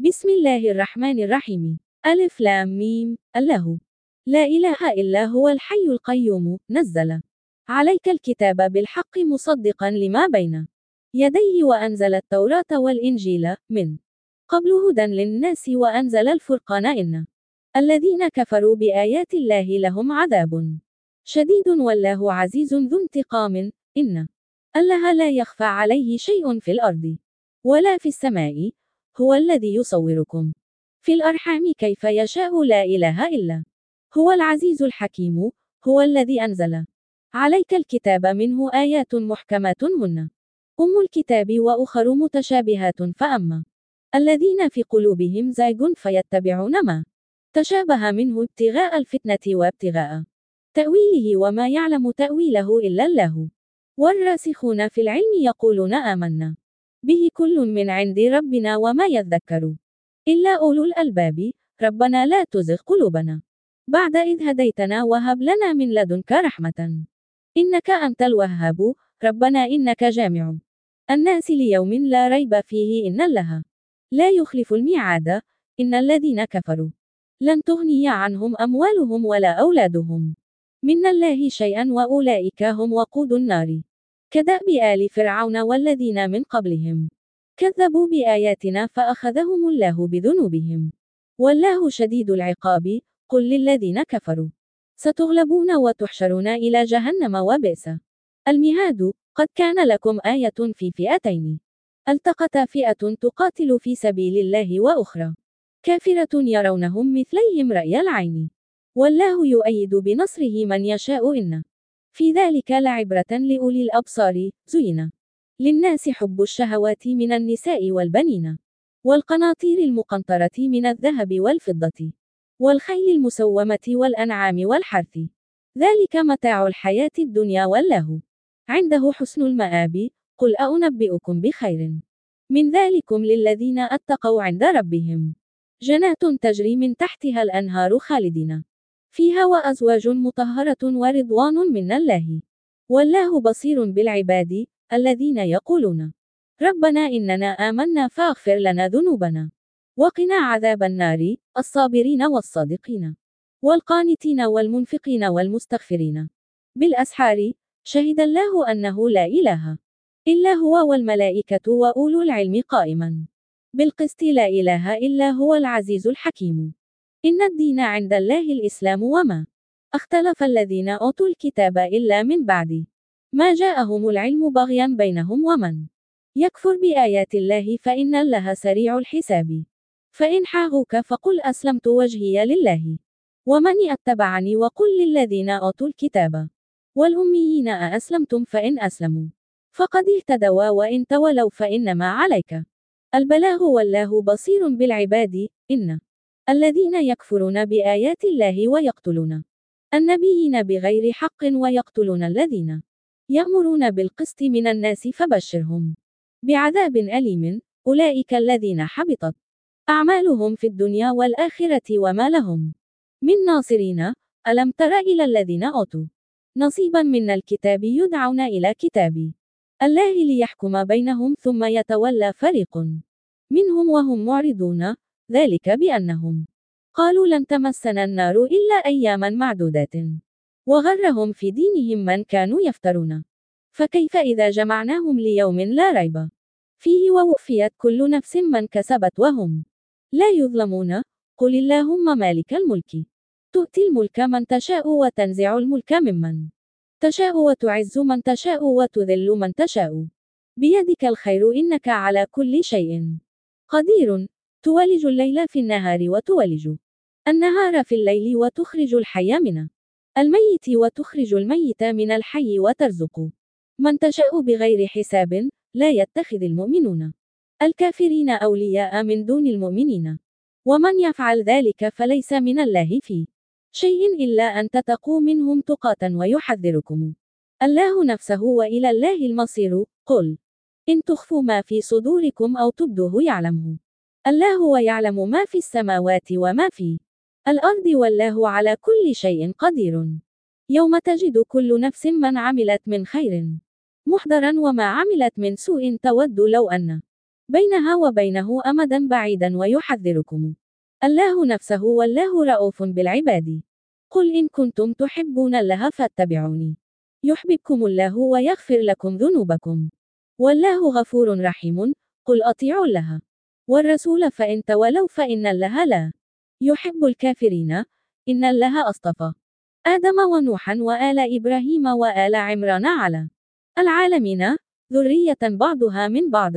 بسم الله الرحمن الرحيم. ألف لام ميم. الله لا إله إلا هو الحي القيوم نزل عليك الكتاب بالحق مصدقا لما بين يديه وأنزل التوراة والإنجيل من قبل هدى للناس وأنزل الفرقان إن الذين كفروا بآيات الله لهم عذاب شديد والله عزيز ذو انتقام. إن الله لا يخفى عليه شيء في الأرض ولا في السماء، هو الذي يصوركم في الأرحام كيف يشاء لا إله إلا هو العزيز الحكيم. هو الذي أنزل عليك الكتاب منه آيات محكمات هن أم الكتاب وأخر متشابهات فأما الذين في قلوبهم زيغ فيتبعون ما تشابه منه ابتغاء الفتنة وابتغاء تأويله وما يعلم تأويله إلا الله والراسخون في العلم يقولون آمنا به كل من عند ربنا وما يذكر إلا أولو الألباب. ربنا لا تزغ قلوبنا بعد إذ هديتنا وهب لنا من لدنك رحمة إنك أنت الوهاب. ربنا إنك جامع الناس ليوم لا ريب فيه إن الله لا يخلف الميعاد. إن الذين كفروا لن تغني عنهم أموالهم ولا أولادهم من الله شيئا وأولئك هم وقود النار كدأب آل فرعون والذين من قبلهم كذبوا بآياتنا فأخذهم الله بذنوبهم والله شديد العقاب. قل للذين كفروا ستغلبون وتحشرون إلى جهنم وبئس المهاد. قد كان لكم آية في فئتين التقتا فئة تقاتل في سبيل الله وأخرى كافرة يرونهم مثليهم رأي العين والله يؤيد بنصره من يشاء إن في ذلك لعبرة لأولي الأبصار. زين للناس حب الشهوات من النساء والبنين والقناطير المقنطرة من الذهب والفضة والخيل المسومة والأنعام والحرث ذلك متاع الحياة الدنيا والله عنده حسن المآب. قل أنبئكم بخير من ذلكم للذين اتقوا عند ربهم جنات تجري من تحتها الأنهار خالدين فيها وأزواج مطهرة ورضوان من الله والله بصير بالعباد الذين يقولون ربنا إننا آمنا فاغفر لنا ذنوبنا وقنا عذاب النار. الصابرين والصادقين والقانتين والمنفقين والمستغفرين بالأسحار شهد الله أنه لا إله إلا هو والملائكة وأولو العلم قائما بالقسط لا إله إلا هو العزيز الحكيم. إن الدين عند الله الإسلام وما اختلف الذين أوتوا الكتاب إلا من بعد ما جاءهم العلم بغيا بينهم ومن يكفر بآيات الله فإن الله سريع الحساب. فإن حاغوك فقل أسلمت وجهي لله ومن اتبعني وقل للذين أوتوا الكتاب والأميين أأسلمتم فإن أسلموا فقد اهتدوا وإن تولوا فإنما عليك البلاغ والله بصير بالعباد. إن الذين يكفرون بآيات الله ويقتلون النبيين بغير حق ويقتلون الذين يأمرون بالقسط من الناس فبشرهم بعذاب أليم. أولئك الذين حبطت أعمالهم في الدنيا والآخرة وما لهم من ناصرين. ألم تر إلى الذين أوتوا نصيبا من الكتاب يدعون إلى كتاب الله ليحكم بينهم ثم يتولى فريق منهم وهم معرضون ذلك بأنهم قالوا لن تمسنا النار إلا أياما معدودات وغرهم في دينهم من كانوا يفترون فكيف إذا جمعناهم ليوم لا ريب فيه ووفيت كل نفس من كسبت وهم لا يظلمون. قل اللهم مالك الملك تؤتي الملك من تشاء وتنزع الملك ممن تشاء وتعز من تشاء وتذل من تشاء بيدك الخير إنك على كل شيء قدير. تولج الليل في النهار وتولج النهار في الليل وتخرج الحي من الميت وتخرج الميت من الحي وترزق من تشاء بغير حساب. لا يتخذ المؤمنون الكافرين أولياء من دون المؤمنين ومن يفعل ذلك فليس من الله في شيء إلا أن تتقوا منهم تقاة ويحذركم الله نفسه وإلى الله المصير. قل إن تخفوا ما في صدوركم أو تبدوه يعلمه الله ويعلم ما في السماوات وما في الأرض والله على كل شيء قدير. يوم تجد كل نفس من عملت من خير محضرا وما عملت من سوء تود لو أن بينها وبينه أمدا بعيدا ويحذركم الله نفسه والله رؤوف بالعباد. قل إن كنتم تحبون الله فاتبعوني يحببكم الله ويغفر لكم ذنوبكم والله غفور رحيم. قل أطيعوا الله والرسول فإن تولوا فإن الله لا يحب الكافرين. إن الله أصطفى آدم ونوحا وآل إبراهيم وآل عمران على العالمين ذرية بعضها من بعض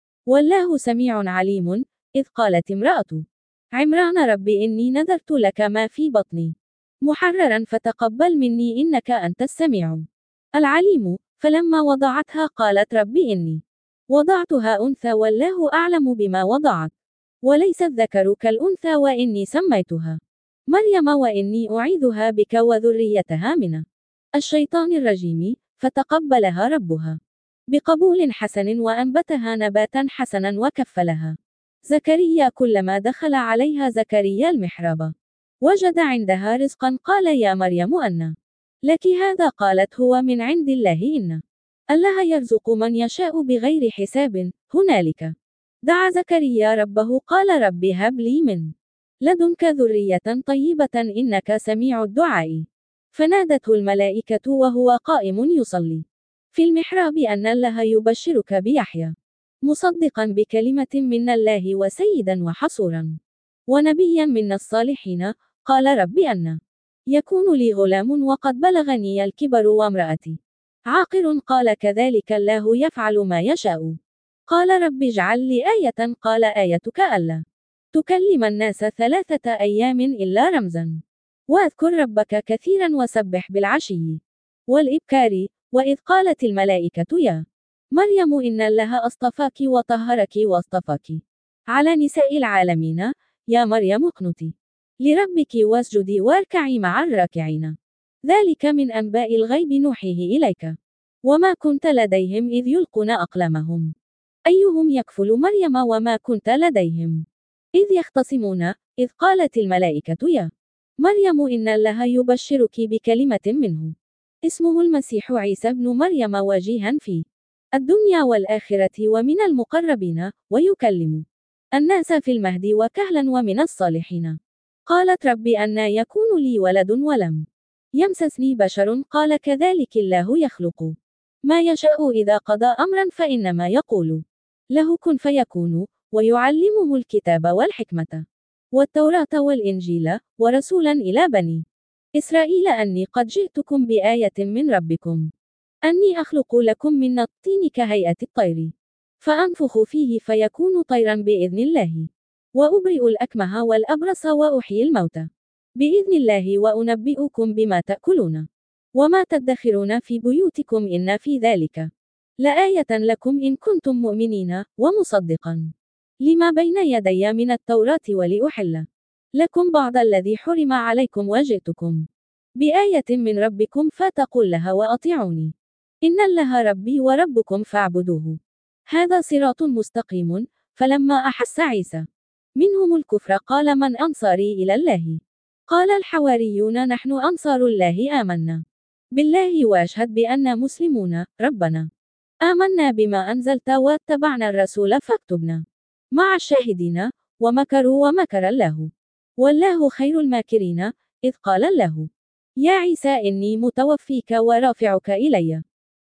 والله سميع عليم. إذ قالت امرأة عمران رب إني نذرت لك ما في بطني محررا فتقبل مني إنك أنت السميع العليم. فلما وضعتها قالت رب إني وضعتها أنثى والله أعلم بما وضعت وليس الذكر كالأنثى وإني سميتها مريم وإني أعيذها بك وذريتها من الشيطان الرجيم. فتقبلها ربها بقبول حسن وأنبتها نباتا حسنا وكفلها زكريا. كلما دخل عليها زكريا المحراب وجد عندها رزقا قال يا مريم أنى لك هذا؟ قالت هو من عند الله إن الله يرزق من يشاء بغير حساب. هنالك دعا زكريا ربه قال رب هب لي من لدنك ذرية طيبة إنك سميع الدعاء. فنادته الملائكة وهو قائم يصلي في المحراب أن الله يبشرك بيحيى مصدقا بكلمة من الله وسيدا وحصورا ونبيا من الصالحين. قال رب أنى يكون لي غلام وقد بلغني الكبر وامرأتي عاقر. قال كذلك الله يفعل ما يشاء. قال رب اجعل لي آية. قال آيتك ألا تكلم الناس 3 أيام إلا رمزا واذكر ربك كثيرا وسبح بالعشي والإبكار. وإذ قالت الملائكة يا مريم إن الله أصطفاك وطهرك واصطفاك على نساء العالمين. يا مريم اقنتي لربك واسجدي واركعي مع الراكعين. ذلك من أنباء الغيب نوحيه إليك وما كنت لديهم إذ يلقون أقلامهم أيهم يكفل مريم وما كنت لديهم إذ يختصمون. إذ قالت الملائكة يا مريم إن الله يبشرك بكلمة منه اسمه المسيح عيسى ابن مريم وجيها في الدنيا والآخرة ومن المقربين ويكلم الناس في المهد وكهلا ومن الصالحين. قالت رب أنى يكون لي ولد ولم يمسسني بشر. قال كذلك الله يخلق ما يشاء إذا قضى أمرا فإنما يقول له كن فيكون. ويعلمه الكتاب والحكمة والتوراة والإنجيل ورسولا إلى بني إسرائيل أني قد جئتكم بآية من ربكم أني أخلق لكم من الطين كهيئة الطير فأنفخ فيه فيكون طيرا بإذن الله وأبرئ الأكمه والأبرص وأحيي الموتى بإذن الله وأنبئكم بما تأكلون وما تدخرون في بيوتكم إن في ذلك لآية لكم إن كنتم مؤمنين. ومصدقا لما بين يدي من التوراة ولأحل لكم بعض الذي حرم عليكم وجئتكم بآية من ربكم فاتقوا الله وأطيعوني إن الله ربي وربكم فاعبدوه هذا صراط مستقيم. فلما أحس عيسى منهم الكفر قال من أنصاري إلى الله؟ قال الحواريون نحن أنصار الله آمنا بالله واشهد بأننا مسلمون. ربنا آمنا بما أنزلت واتبعنا الرسول فاكتبنا مع الشاهدين. ومكروا ومكر الله والله خير الماكرين. إذ قال الله يا عيسى إني متوفيك ورافعك إلي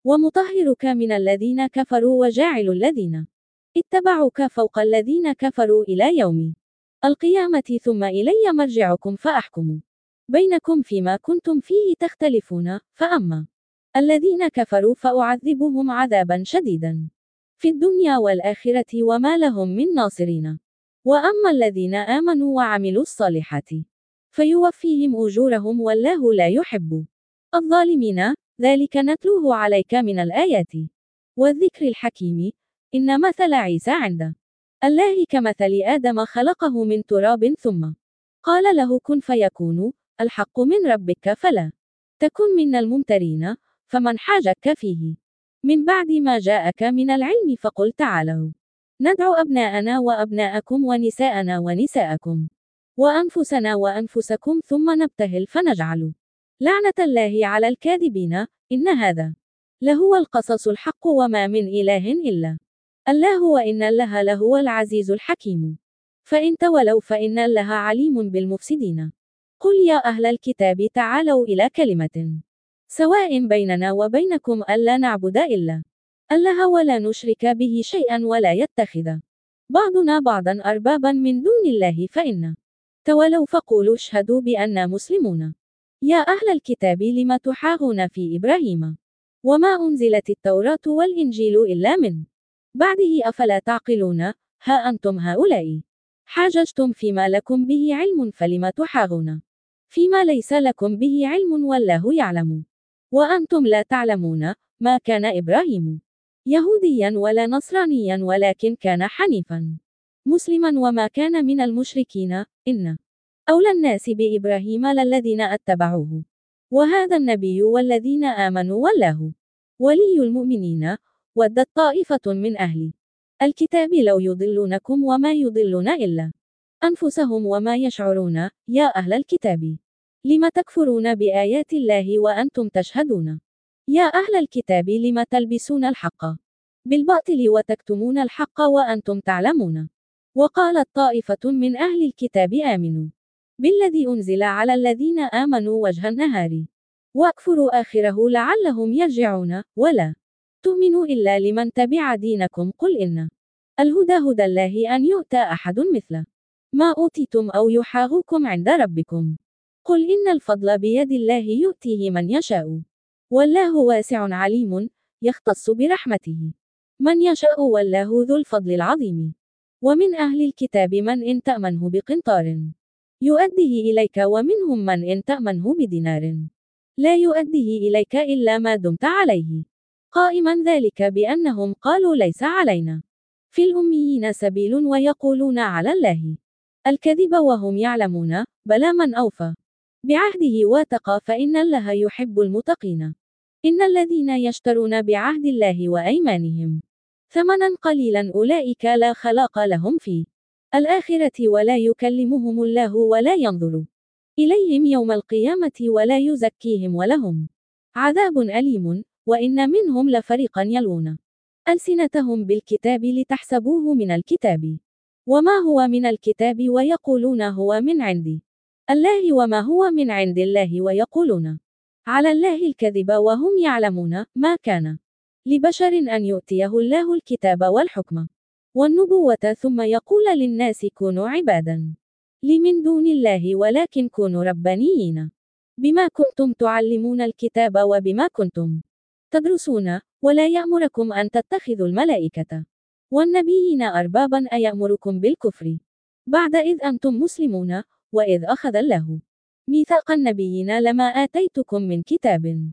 ومطهرك من الذين كفروا وجاعل الذين اتبعوك فوق الذين كفروا إلى يوم القيامة ثم إلي مرجعكم فأحكم بينكم فيما كنتم فيه تختلفون. فأما الذين كفروا فأعذبهم عذابا شديدا في الدنيا والآخرة وما لهم من ناصرين. وأما الذين آمنوا وعملوا الصالحات فيوفيهم أجورهم والله لا يحب الظالمين. ذلك نتلوه عليك من الآيات والذكر الحكيم. إن مثل عيسى عند الله كمثل آدم خلقه من تراب ثم قال له كن فيكون. الحق من ربك فلا تكن من الممترين. فمن حاجك فيه من بعد ما جاءك من العلم فقل تعالوا ندعو أبناءنا وأبناءكم ونساءنا ونساءكم وأنفسنا وأنفسكم ثم نبتهل فنجعل لعنة الله على الكاذبين. إن هذا لهو القصص الحق وما من إله إلا الله وإن الله لهو العزيز الحكيم. فإن تولوا فإن الله عليم بالمفسدين. قل يا أهل الكتاب تعالوا إلى كلمة سواء بيننا وبينكم ألا نعبد إلا الله ولا نشرك به شيئا ولا يتخذ بعضنا بعضا أربابا من دون الله فإن تولوا فقولوا اشهدوا بأننا مسلمون. يا أهل الكتاب لم تحاجون في إبراهيم وما أنزلت التوراة والإنجيل إلا من بعده أفلا تعقلون. ها أنتم هؤلاء حاججتم فيما لكم به علم فلم تحاجون فيما ليس لكم به علم والله يعلم وأنتم لا تعلمون. ما كان إبراهيم يهوديا ولا نصرانيا ولكن كان حنيفا مسلما وما كان من المشركين. إن أولى الناس بإبراهيم للذين اتبعوه وهذا النبي والذين آمنوا والله ولي المؤمنين. ودت طائفة من أهل الكتاب لو يضلونكم وما يضلون إلا أنفسهم وما يشعرون. يا أهل الكتاب لم تكفرون بآيات الله وأنتم تشهدون. يا أهل الكتاب لم تلبسون الحق بالباطل وتكتمون الحق وأنتم تعلمون. وقالت طائفة من أهل الكتاب آمنوا بالذي أنزل على الذين آمنوا وجه النهار واكفروا آخره لعلهم يرجعون. ولا تؤمنوا إلا لمن تبع دينكم. قل إن الهدى هدى الله أن يؤتى أحد مثل ما أوتيتم أو يحاجوكم عند ربكم. قل إن الفضل بيد الله يؤتيه من يشاء والله واسع عليم يختص برحمته من يشاء والله ذو الفضل العظيم. ومن أهل الكتاب من إن تأمنه بقنطار يؤديه إليك ومنهم من إن تأمنه بدينار لا يؤديه إليك إلا ما دمت عليه قائما ذلك بأنهم قالوا ليس علينا في الأميين سبيل ويقولون على الله الكذب وهم يعلمون. بلى من أوفى بعهده واتقى فإن الله يحب المتقين. إن الذين يشترون بعهد الله وأيمانهم ثمنا قليلا أولئك لا خلاق لهم في الآخرة ولا يكلمهم الله ولا ينظر إليهم يوم القيامة ولا يزكيهم ولهم عذاب أليم. وإن منهم لفريقا يلوون ألسنتهم بالكتاب لتحسبوه من الكتاب وما هو من الكتاب ويقولون هو من عند الله وما هو من عند الله ويقولون على الله الكذب وهم يعلمون. ما كان لبشر أن يؤتيه الله الكتاب والحكم والنبوة ثم يقول للناس كونوا عبادا لي من دون الله ولكن كونوا ربانيين بما كنتم تعلمون الكتاب وبما كنتم تدرسون. ولا يأمركم أن تتخذوا الملائكة والنبيين أربابا أيأمركم بالكفر بعد إذ أنتم مسلمون. وإذ أخذ الله ميثاق النبيين لما آتيتكم من كتاب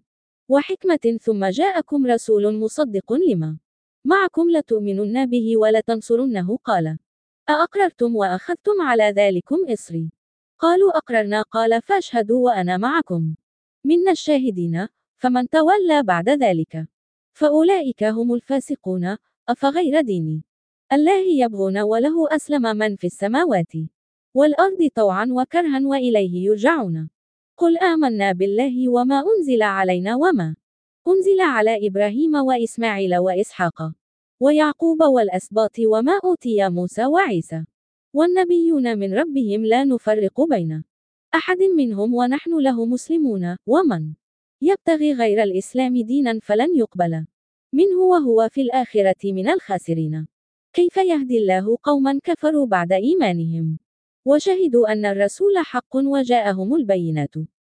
وحكمة ثم جاءكم رسول مصدق لما معكم لتؤمنن به ولتنصرنه قال أأقررتم وأخذتم على ذلكم إصري قالوا أقررنا قال فاشهدوا وأنا معكم من الشاهدين. فمن تولى بعد ذلك فأولئك هم الفاسقون. أفغير دين الله يبغون وله أسلم من في السماوات والأرض طوعا وكرها وإليه يرجعون. قل آمنا بالله وما أنزل علينا وما أنزل على إبراهيم وإسماعيل وإسحاق ويعقوب والأسباط وما أوتي موسى وعيسى والنبيون من ربهم لا نفرق بين أحد منهم ونحن له مسلمون. ومن يبتغي غير الإسلام دينا فلن يقبل منه وهو في الآخرة من الخاسرين. كيف يهدي الله قوما كفروا بعد إيمانهم وشهدوا أن الرسول حق وجاءهم البينات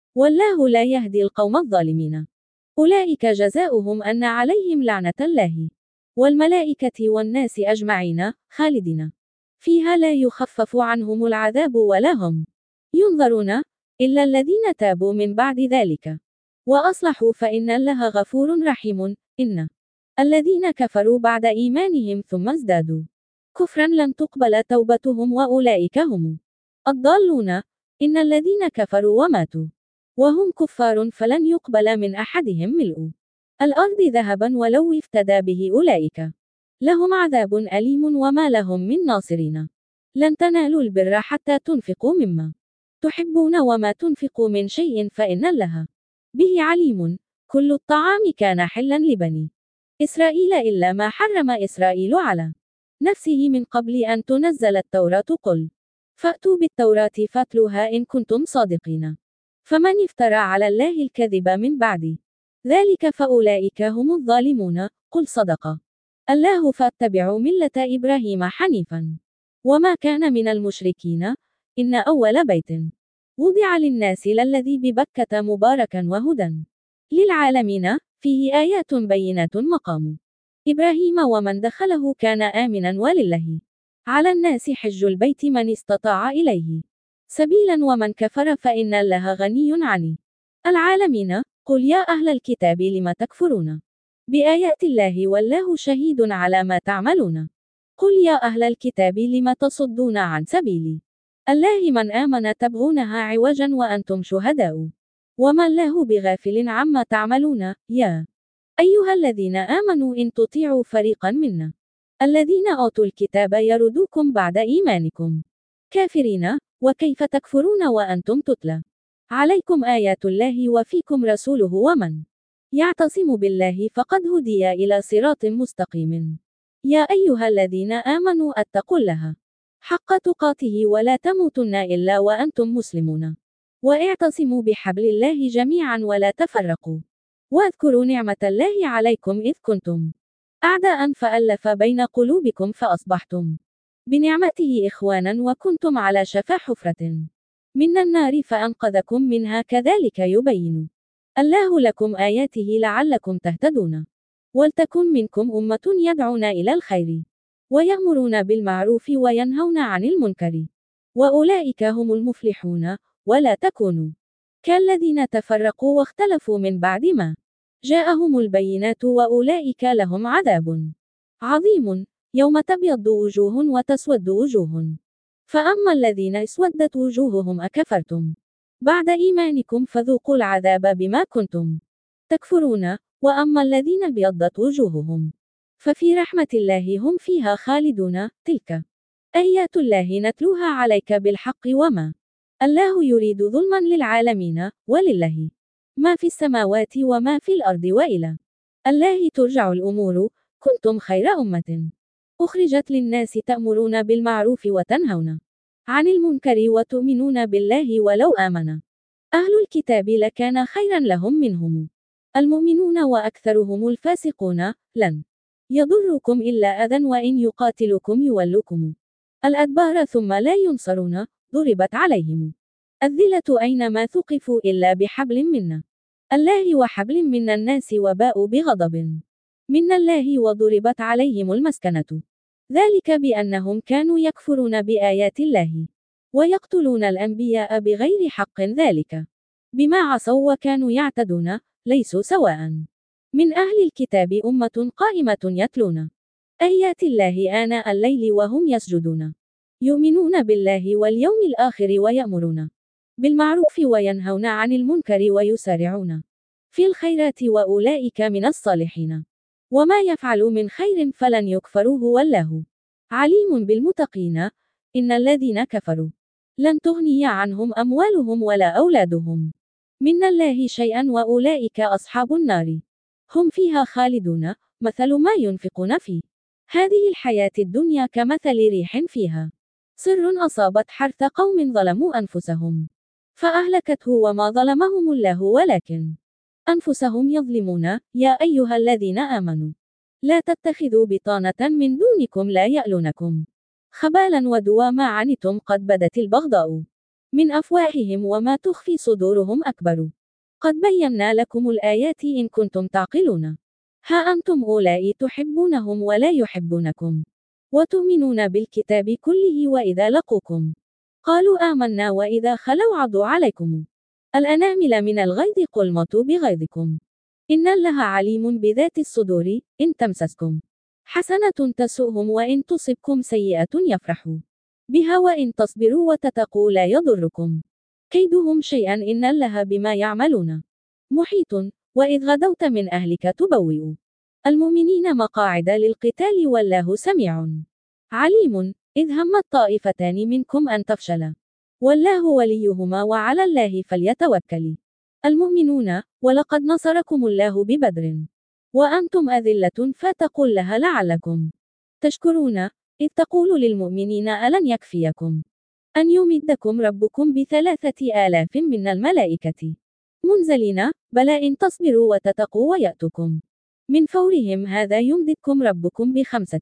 والله لا يهدي القوم الظالمين. أولئك جزاؤهم أن عليهم لعنة الله والملائكة والناس أجمعين خالدين فيها لا يخفف عنهم العذاب ولا هم ينظرون إلا الذين تابوا من بعد ذلك وأصلحوا فإن الله غفور رحيم. إن الذين كفروا بعد إيمانهم ثم ازدادوا كفرا لن تقبل توبتهم وأولئك هم الضالون. إن الذين كفروا وماتوا وهم كفار فلن يقبل من أحدهم ملء الأرض ذهبا ولو افتدى به أولئك لهم عذاب أليم وما لهم من ناصرين. لن تنالوا البر حتى تنفقوا مما تحبون وما تنفقوا من شيء فإن الله به عليم. كل الطعام كان حلا لبني إسرائيل إلا ما حرم إسرائيل على نفسه من قبل أن تنزل التوراة. قل فأتوا بالتوراة فاتلوها إن كنتم صادقين. فمن افترى على الله الكذب من بعد ذلك فأولئك هم الظالمون. قل صدق الله فاتبعوا ملة إبراهيم حنيفا وما كان من المشركين إن أول بيت وضع للناس للذي ببكة مباركا وهدى للعالمين فيه آيات بينات مقام إبراهيم ومن دخله كان آمنا ولله على الناس حج البيت من استطاع إليه سبيلا ومن كفر فإن الله غني عن العالمين. قل يا أهل الكتاب لم تكفرون بآيات الله والله شهيد على ما تعملون. قل يا أهل الكتاب لم تصدون عن سبيل الله من آمن تبغونها عوجا وأنتم شهداء وما الله بغافل عما تعملون. يا أيها الذين آمنوا إن تطيعوا فريقا منا الذين أوتوا الكتاب يردوكم بعد إيمانكم كافرين وكيف تكفرون وأنتم تتلى عليكم آيات الله وفيكم رسوله ومن يعتصم بالله فقد هدي إلى صراط مستقيم. يا أيها الذين آمنوا اتقوا الله حق تقاته ولا تموتن إلا وأنتم مسلمون واعتصموا بحبل الله جميعا ولا تفرقوا واذكروا نعمة الله عليكم إذ كنتم أعداء فألف بين قلوبكم فأصبحتم بنعمته إخوانا وكنتم على شفا حفرة من النار فأنقذكم منها كذلك يبين الله لكم آياته لعلكم تهتدون. ولتكن منكم أمة يدعون إلى الخير ويأمرون بالمعروف وينهون عن المنكر وأولئك هم المفلحون. ولا تكونوا كالذين تفرقوا واختلفوا من بعد ما جاءهم البينات وأولئك لهم عذاب عظيم يوم تبيض وجوه وتسود وجوه فأما الذين اسودت وجوههم أكفرتم بعد إيمانكم فذوقوا العذاب بما كنتم تكفرون وأما الذين ابيضت وجوههم ففي رحمة الله هم فيها خالدون. تلك آيات الله نتلوها عليك بالحق وما الله يريد ظلما للعالمين ولله ما في السماوات وما في الأرض وإلى الله ترجع الأمور. كنتم خير أمة أخرجت للناس تأمرون بالمعروف وتنهون عن المنكر وتؤمنون بالله ولو آمن أهل الكتاب لكان خيرا لهم منهم المؤمنون وأكثرهم الفاسقون. لن يضركم إلا أذى وإن يقاتلكم يولوكم الأدبار ثم لا ينصرون. ضربت عليهم الذلة أينما ثقفوا إلا بحبل من الله وحبل من الناس وباءوا بغضب من الله وضربت عليهم المسكنة ذلك بأنهم كانوا يكفرون بآيات الله ويقتلون الأنبياء بغير حق ذلك بما عصوا وكانوا يعتدون. ليسوا سواء من أهل الكتاب أمة قائمة يتلون آيات الله آناء الليل وهم يسجدون يؤمنون بالله واليوم الآخر ويأمرون بالمعروف وينهون عن المنكر ويسارعون في الخيرات وأولئك من الصالحين. وما يفعلوا من خير فلن يكفروه والله عليم بالمتقين. إن الذين كفروا لن تغني عنهم أموالهم ولا أولادهم من الله شيئا وأولئك أصحاب النار هم فيها خالدون. مثل ما ينفقون في هذه الحياة الدنيا كمثل ريح فيها صر أصابت حرث قوم ظلموا أنفسهم فأهلكته وما ظلمهم الله ولكن أنفسهم يظلمون. يا أيها الذين آمنوا لا تتخذوا بطانة من دونكم لا يألونكم خبالا ودوا ما عنتم قد بدت البغضاء من أفواههم وما تخفي صدورهم أكبر قد بينا لكم الآيات إن كنتم تعقلون. ها أنتم أولئك تحبونهم ولا يحبونكم وتؤمنون بالكتاب كله وإذا لقوكم قالوا آمنا وإذا خلوا عضوا عليكم الأنامل من الغيظ قل موتوا بغيظكم إن الله عليم بذات الصدور. إن تمسسكم حسنة تسؤهم وإن تصبكم سيئة يفرحوا بها وإن تصبروا وتتقوا لا يضركم كيدهم شيئا إن الله بما يعملون محيط. وإذ غدوت من أهلك تبوئ المؤمنين مقاعد للقتال والله سميع عليم. إذ همت طائفتان منكم أن تفشلا والله وليهما وعلى الله فليتوكل المؤمنون. ولقد نصركم الله ببدر وأنتم أذلة فتقل لها لعلكم تشكرون، إذ تقول للمؤمنين ألن يكفيكم أن يمدكم ربكم ب3,000 من الملائكة منزلين، بلى إن تصبروا وتتقوا ويأتكم من فورهم هذا يمددكم ربكم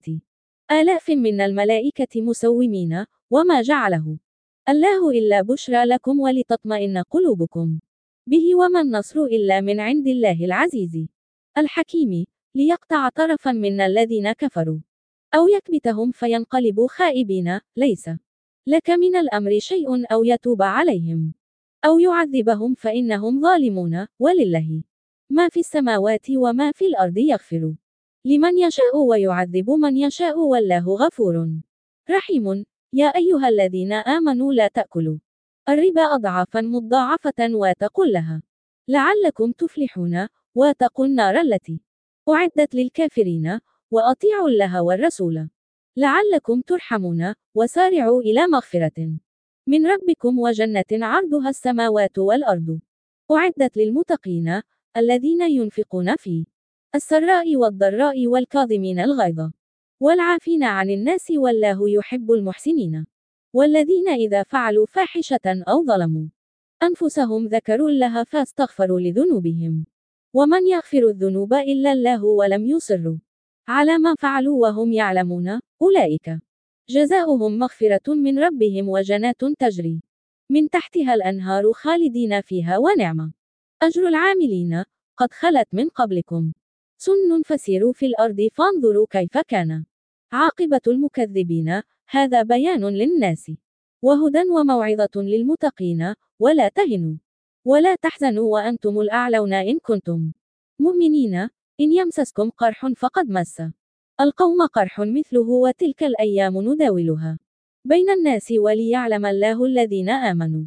ب5,000 من الملائكة مسومين، وما جعله الله إلا بشرى لكم ولتطمئن قلوبكم به، وما النصر إلا من عند الله العزيز الحكيم، ليقطع طرفا من الذين كفروا أو يكبتهم فينقلبوا خائبين. ليس لك من الأمر شيء أو يتوب عليهم أو يعذبهم فإنهم ظالمون، ولله ما في السماوات وما في الأرض، يغفر لمن يشاء ويعذب من يشاء، والله غفور رحيم. يا أيها الذين آمنوا لا تأكلوا الربا أضعافا مضاعفة واتقوا الله لعلكم تفلحون، واتقوا النار التي أعدت للكافرين، وأطيعوا الله والرسول لعلكم ترحمون، وسارعوا إلى مغفرة من ربكم وجنة عرضها السماوات والأرض أعدت للمتقين الذين ينفقون في السراء والضراء والكاظمين الغيظ والعافين عن الناس والله يحب المحسنين، والذين إذا فعلوا فاحشة أو ظلموا أنفسهم ذكروا الله فاستغفروا لذنوبهم، ومن يغفر الذنوب إلا الله ولم يصروا على ما فعلوا وهم يعلمون، أولئك جزاؤهم مغفرة من ربهم وجنات تجري من تحتها الأنهار خالدين فيها، ونعم أجر العاملين. قد خلت من قبلكم سنن فسيروا في الأرض فانظروا كيف كان عاقبة المكذبين. هذا بيان للناس وهدى وموعظة للمتقين. ولا تهنوا ولا تحزنوا وأنتم الأعلون إن كنتم مؤمنين. إن يمسسكم قرح فقد مس القوم قرح مثله، وتلك الأيام نداولها بين الناس وليعلم الله الذين آمنوا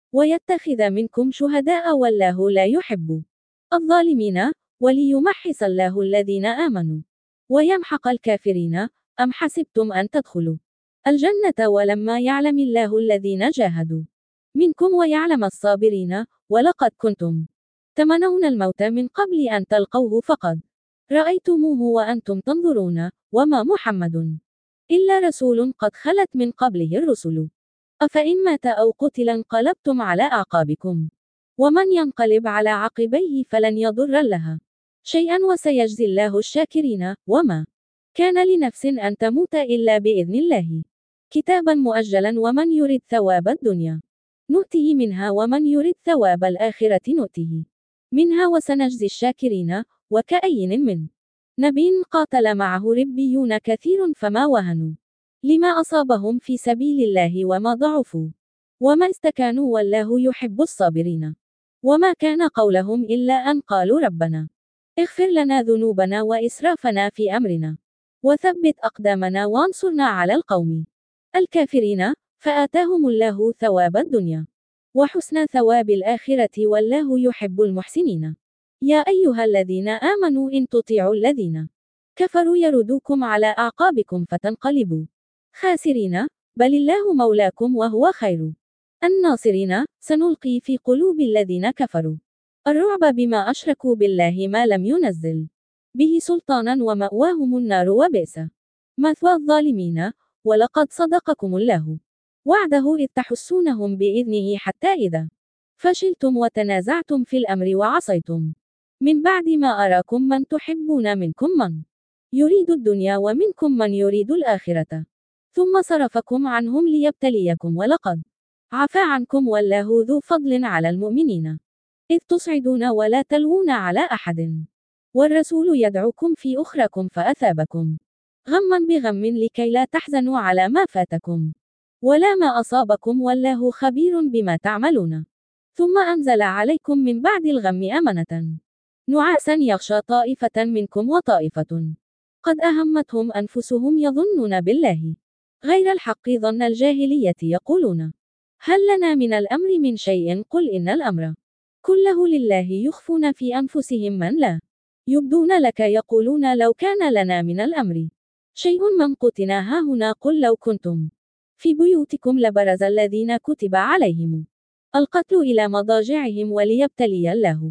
ويتخذ منكم شهداء، والله لا يحب الظالمين، وليمحص الله الذين آمنوا ويمحق الكافرين. أم حسبتم أن تدخلوا الجنة ولما يعلم الله الذين جاهدوا منكم ويعلم الصابرين، ولقد كنتم تمنون الموت من قبل أن تلقوه فقد رأيتموه وأنتم تنظرون، وما محمد إلا رسول قد خلت من قبله الرسل، أفإن مات أو قتل انقلبتم على أعقابكم، ومن ينقلب على عقبيه فلن يضر الله شيئا وسيجزي الله الشاكرين. وما كان لنفس أن تموت إلا بإذن الله كتابا مؤجلا، ومن يرد ثواب الدنيا نؤته منها، ومن يرد ثواب الآخرة نؤته منها، وسنجزي الشاكرين. وكأين من نبي قاتل معه ربيون كثير فما وهنوا لما أصابهم في سبيل الله وما ضعفوا وما استكانوا، والله يحب الصابرين. وما كان قولهم إلا أن قالوا ربنا اغفر لنا ذنوبنا وإسرافنا في أمرنا وثبت أقدامنا وانصرنا على القوم الكافرين، فآتاهم الله ثواب الدنيا وحسن ثواب الآخرة، والله يحب المحسنين. يا أيها الذين آمنوا إن تطيعوا الذين كفروا يردوكم على أعقابكم فتنقلبوا خاسرين، بل الله مولاكم وهو خير الناصرين. سنلقي في قلوب الذين كفروا الرعب بما أشركوا بالله ما لم ينزل به سلطانا، ومأواهم النار وبئس مثوى الظالمين. ولقد صدقكم الله وعده إذ تحسونهم بإذنه حتى إذا فشلتم وتنازعتم في الأمر وعصيتم من بعد ما أراكم من تحبون، منكم من يريد الدنيا ومنكم من يريد الآخرة، ثم صرفكم عنهم ليبتليكم، ولقد عفا عنكم، والله ذو فضل على المؤمنين إذ تصعدون ولا تلوون على أحد والرسول يدعوكم في أخراكم فأثابكم غما بغم لكي لا تحزنوا على ما فاتكم ولا ما أصابكم، والله خبير بما تعملون. ثم أنزل عليكم من بعد الغم أمنة نعاسا يغشى طائفة منكم وطائفة قد أهمتهم أنفسهم يظنون بالله غير الحق ظن الجاهلية يقولون هل لنا من الأمر من شيء، قل إن الأمر كله لله يخفون في أنفسهم من لا يبدون لك يقولون لو كان لنا من الأمر شيء ما قتلنا هاهنا، قل لو كنتم في بيوتكم لبرز الذين كتب عليهم القتل إلى مضاجعهم وليبتلي الله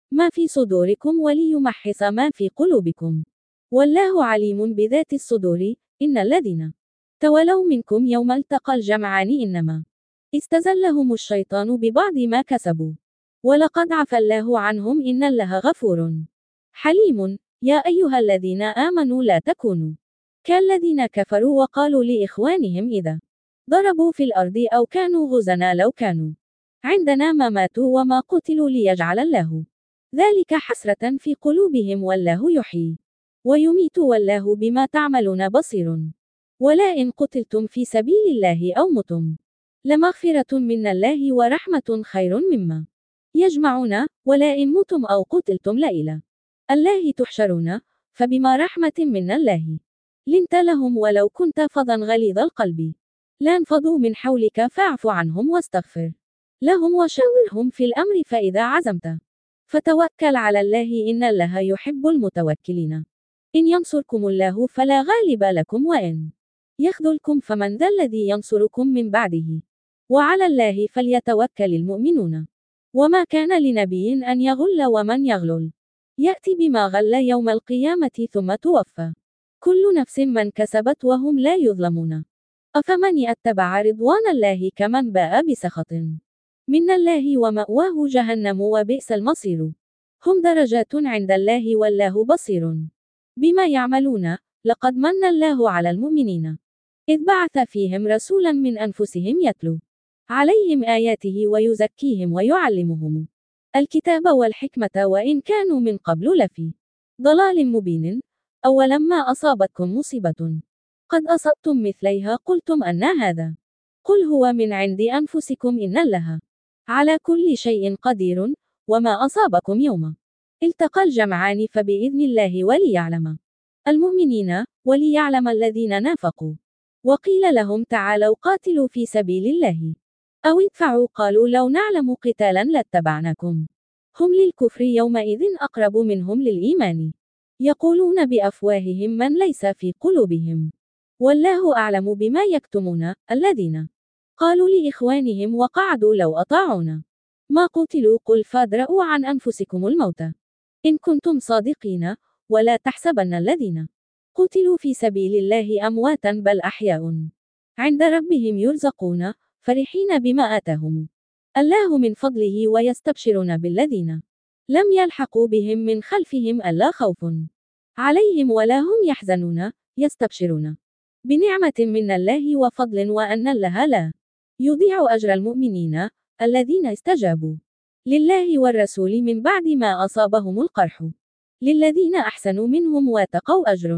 ما في صدوركم وليمحص ما في قلوبكم. والله عليم بذات الصدور. إن الذين تولوا منكم يوم التقى الجمعان إنما استزلهم الشيطان ببعض ما كسبوا. ولقد عفى الله عنهم إن الله غفور حليم. يا أيها الذين آمنوا لا تكونوا كالذين كفروا وقالوا لإخوانهم إذا ضربوا في الأرض أو كانوا غزنا لو كانوا عندنا ما ماتوا وما قتلوا ليجعل الله ذلك حسرة في قلوبهم والله يحيي ويميت والله بما تعملون بصير. ولا إن قتلتم في سبيل الله أو متم لمغفرة من الله ورحمة خير مما يجمعون. ولا إن متم أو قتلتم لإلى الله تحشرون. فبما رحمة من الله لنت لهم ولو كنت فظا غليظ القلب لانفضوا من حولك فاعف عنهم واستغفر لهم وشاورهم في الأمر فإذا عزمت فتوكل على الله إن الله يحب المتوكلين. إن ينصركم الله فلا غالب لكم وإن يخذلكم فمن ذا الذي ينصركم من بعده وعلى الله فليتوكل المؤمنون. وما كان لنبي أن يغل ومن يغلل يأتي بما غل يوم القيامة ثم توفى كل نفس من كسبت وهم لا يظلمون. أفمن يتبع رضوان الله كمن باء بسخط من الله ومأواه جهنم وبئس المصير. هم درجات عند الله والله بصير بما يعملون. لقد من الله على المؤمنين إذ بعث فيهم رسولا من أنفسهم يتلو عليهم آياته ويزكيهم ويعلمهم الكتاب والحكمة وإن كانوا من قبل لفي ضلال مبين. أولما أصابتكم مصيبة قد أصبتم مثليها قلتم أن هذا قل هو من عند أنفسكم إن الله على كل شيء قدير. وما أصابكم يوم التقى الجمعان فبإذن الله وليعلم المؤمنين وليعلم الذين نافقوا. وقيل لهم تعالوا قاتلوا في سبيل الله أو ادفعوا قالوا لو نعلم قتالا لاتبعناكم هم للكفر يومئذ أقرب منهم للإيمان يقولون بأفواههم من ليس في قلوبهم والله أعلم بما يكتمون. الذين قالوا لإخوانهم وقعدوا لو أطاعونا ما قتلوا قل فادرءوا عن أنفسكم الموت إن كنتم صادقين. ولا تحسبن الذين قتلوا في سبيل الله أمواتا بل أحياء عند ربهم يرزقون فرحين بما آتاهم الله من فضله ويستبشرون بالذين لم يلحقوا بهم من خلفهم ألا خوف عليهم ولا هم يحزنون يستبشرون بنعمة من الله وفضل وأن الله لا يضيع أجر المؤمنين الذين استجابوا لله والرسول من بعد ما أصابهم القرح للذين أحسنوا منهم واتقوا أجر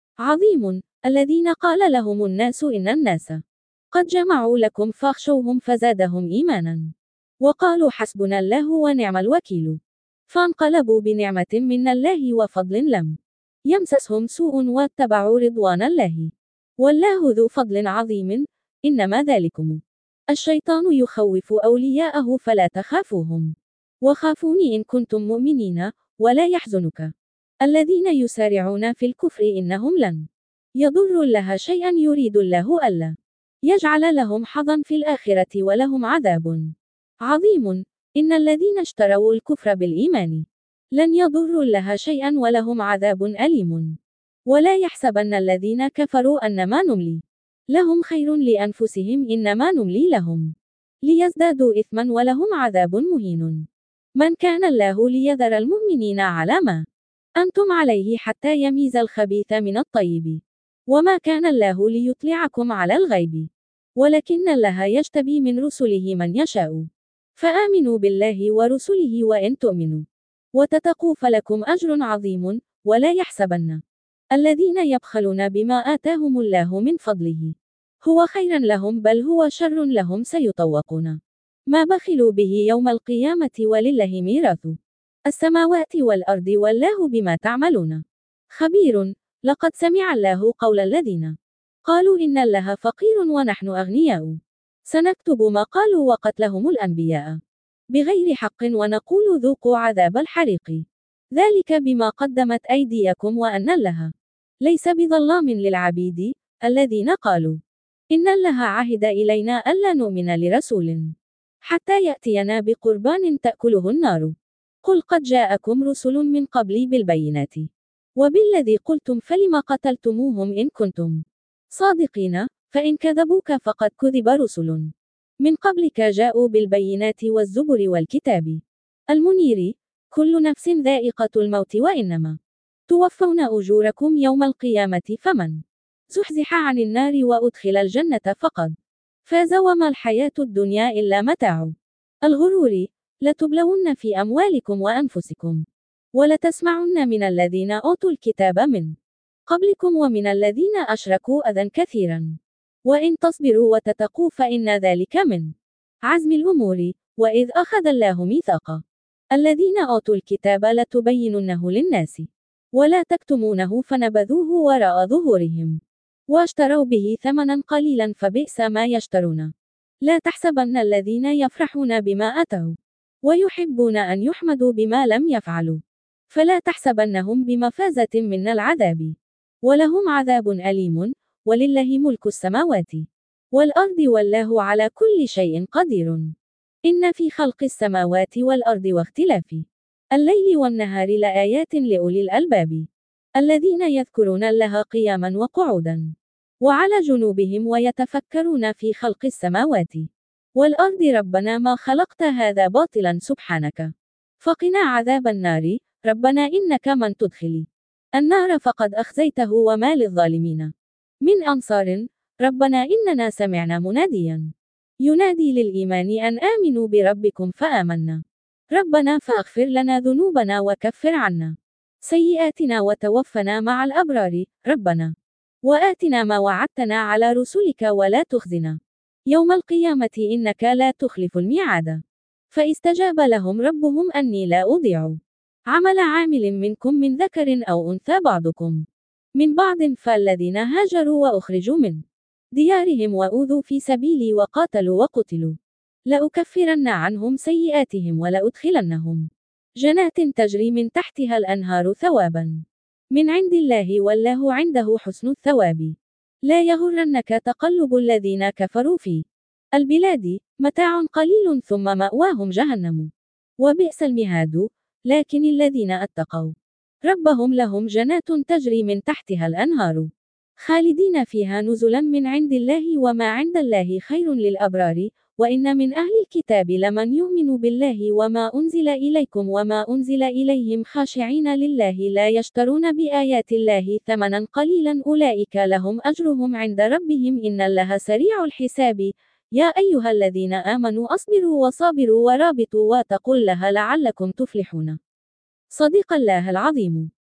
عظيم. الذين قال لهم الناس إن الناس قد جمعوا لكم فاخشوهم فزادهم إيمانا وقالوا حسبنا الله ونعم الوكيل فانقلبوا بنعمة من الله وفضل لم يمسسهم سوء واتبعوا رضوان الله والله ذو فضل عظيم. إنما ذلكم الشيطان يخوف أولياءه فلا تخافوهم وخافوني إن كنتم مؤمنين. ولا يحزنك الذين يسارعون في الكفر إنهم لن يضروا الله شيئا يريد الله ألا يجعل لهم حظا في الآخرة ولهم عذاب عظيم. إن الذين اشتروا الكفر بالإيمان لن يضروا الله شيئا ولهم عذاب أليم. ولا يحسبن الذين كفروا أنما نملي لهم خير لأنفسهم إنما نملي لهم ليزدادوا إثما ولهم عذاب مهين. من كان الله ليذر المؤمنين على ما أنتم عليه حتى يميز الخبيث من الطيب وما كان الله ليطلعكم على الغيب ولكن الله يجتبي من رسله من يشاء فآمنوا بالله ورسله وإن تؤمنوا وتتقوا فلكم أجر عظيم. ولا يحسبن الذين يبخلون بما آتاهم الله من فضله هو خيرا لهم بل هو شر لهم سيطوقون ما بخلوا به يوم القيامة ولله ميراث السماوات والأرض والله بما تعملون خبير. لقد سمع الله قول الذين قالوا إن الله فقير ونحن أغنياء سنكتب ما قالوا وقتلهم الأنبياء بغير حق ونقول ذوقوا عذاب الحريق ذلك بما قدمت أيديكم وأن الله ليس بظلام للعبيد. الذين قالوا إن الله عهد إلينا ألا نؤمن لرسول حتى يأتينا بقربان تأكله النار قل قد جاءكم رسل من قبلي بالبينات وبالذي قلتم فلم قتلتموهم إن كنتم صادقين فإن كذبوك فقد كذب رسل من قبلك جاءوا بالبينات والزبر والكتاب المنير كل نفس ذائقة الموت وإنما توفون أجوركم يوم القيامة فمن زحزح عن النار وأدخل الجنة فقد فاز وما الحياة الدنيا إلا متاع الغرور لتبلون في أموالكم وأنفسكم ولتسمعن من الذين أوتوا الكتاب من قبلكم ومن الذين أشركوا أذى كثيرا وإن تصبروا وتتقوا فإن ذلك من عزم الأمور وإذ أخذ الله ميثاق الذين أوتوا الكتاب لتبيننه للناس ولا تكتمونه فنبذوه وراء ظهورهم واشتروا به ثمنا قليلا فبئس ما يشترون لا تحسبن الذين يفرحون بما أتوا ويحبون أن يحمدوا بما لم يفعلوا فلا تحسبنهم بمفازة من العذاب ولهم عذاب أليم ولله ملك السماوات والأرض والله على كل شيء قدير إن في خلق السماوات والأرض واختلاف الليل والنهار لآيات لأولي الألباب الذين يذكرون الله قياما وقعودا وعلى جنوبهم ويتفكرون في خلق السماوات والأرض ربنا ما خلقت هذا باطلا سبحانك فقنا عذاب النار ربنا إنك من تدخل النار فقد أخزيته وما للظالمين من أنصار ربنا إننا سمعنا مناديا ينادي للإيمان أن آمنوا بربكم فآمنا ربنا فاغفر لنا ذنوبنا وكفر عنا سيئاتنا وتوفنا مع الأبرار ربنا وآتنا ما وعدتنا على رسلك ولا تخزنا يوم القيامة إنك لا تخلف الميعاد فاستجاب لهم ربهم أني لا أضيع عمل عامل منكم من ذكر أو أنثى بعضكم من بعض فالذين هاجروا وأخرجوا من ديارهم وأوذوا في سبيلي وقاتلوا وقتلوا لأكفرن عنهم سيئاتهم ولأدخلنهم جنات تجري من تحتها الأنهار ثوابا من عند الله والله عنده حسن الثواب لا يغرنك تقلب الذين كفروا في البلاد متاع قليل ثم مأواهم جهنم وبئس المهاد لكن الذين اتقوا ربهم لهم جنات تجري من تحتها الأنهار خالدين فيها نزلا من عند الله وما عند الله خير للأبرار وإن من أهل الكتاب لمن يؤمن بالله وما أنزل إليكم وما أنزل إليهم خاشعين لله لا يشترون بآيات الله ثمنا قليلا أولئك لهم أجرهم عند ربهم إن الله سريع الحساب يا أيها الذين آمنوا أصبروا وصابروا ورابطوا واتقوا الله لعلكم تفلحون صدق الله العظيم.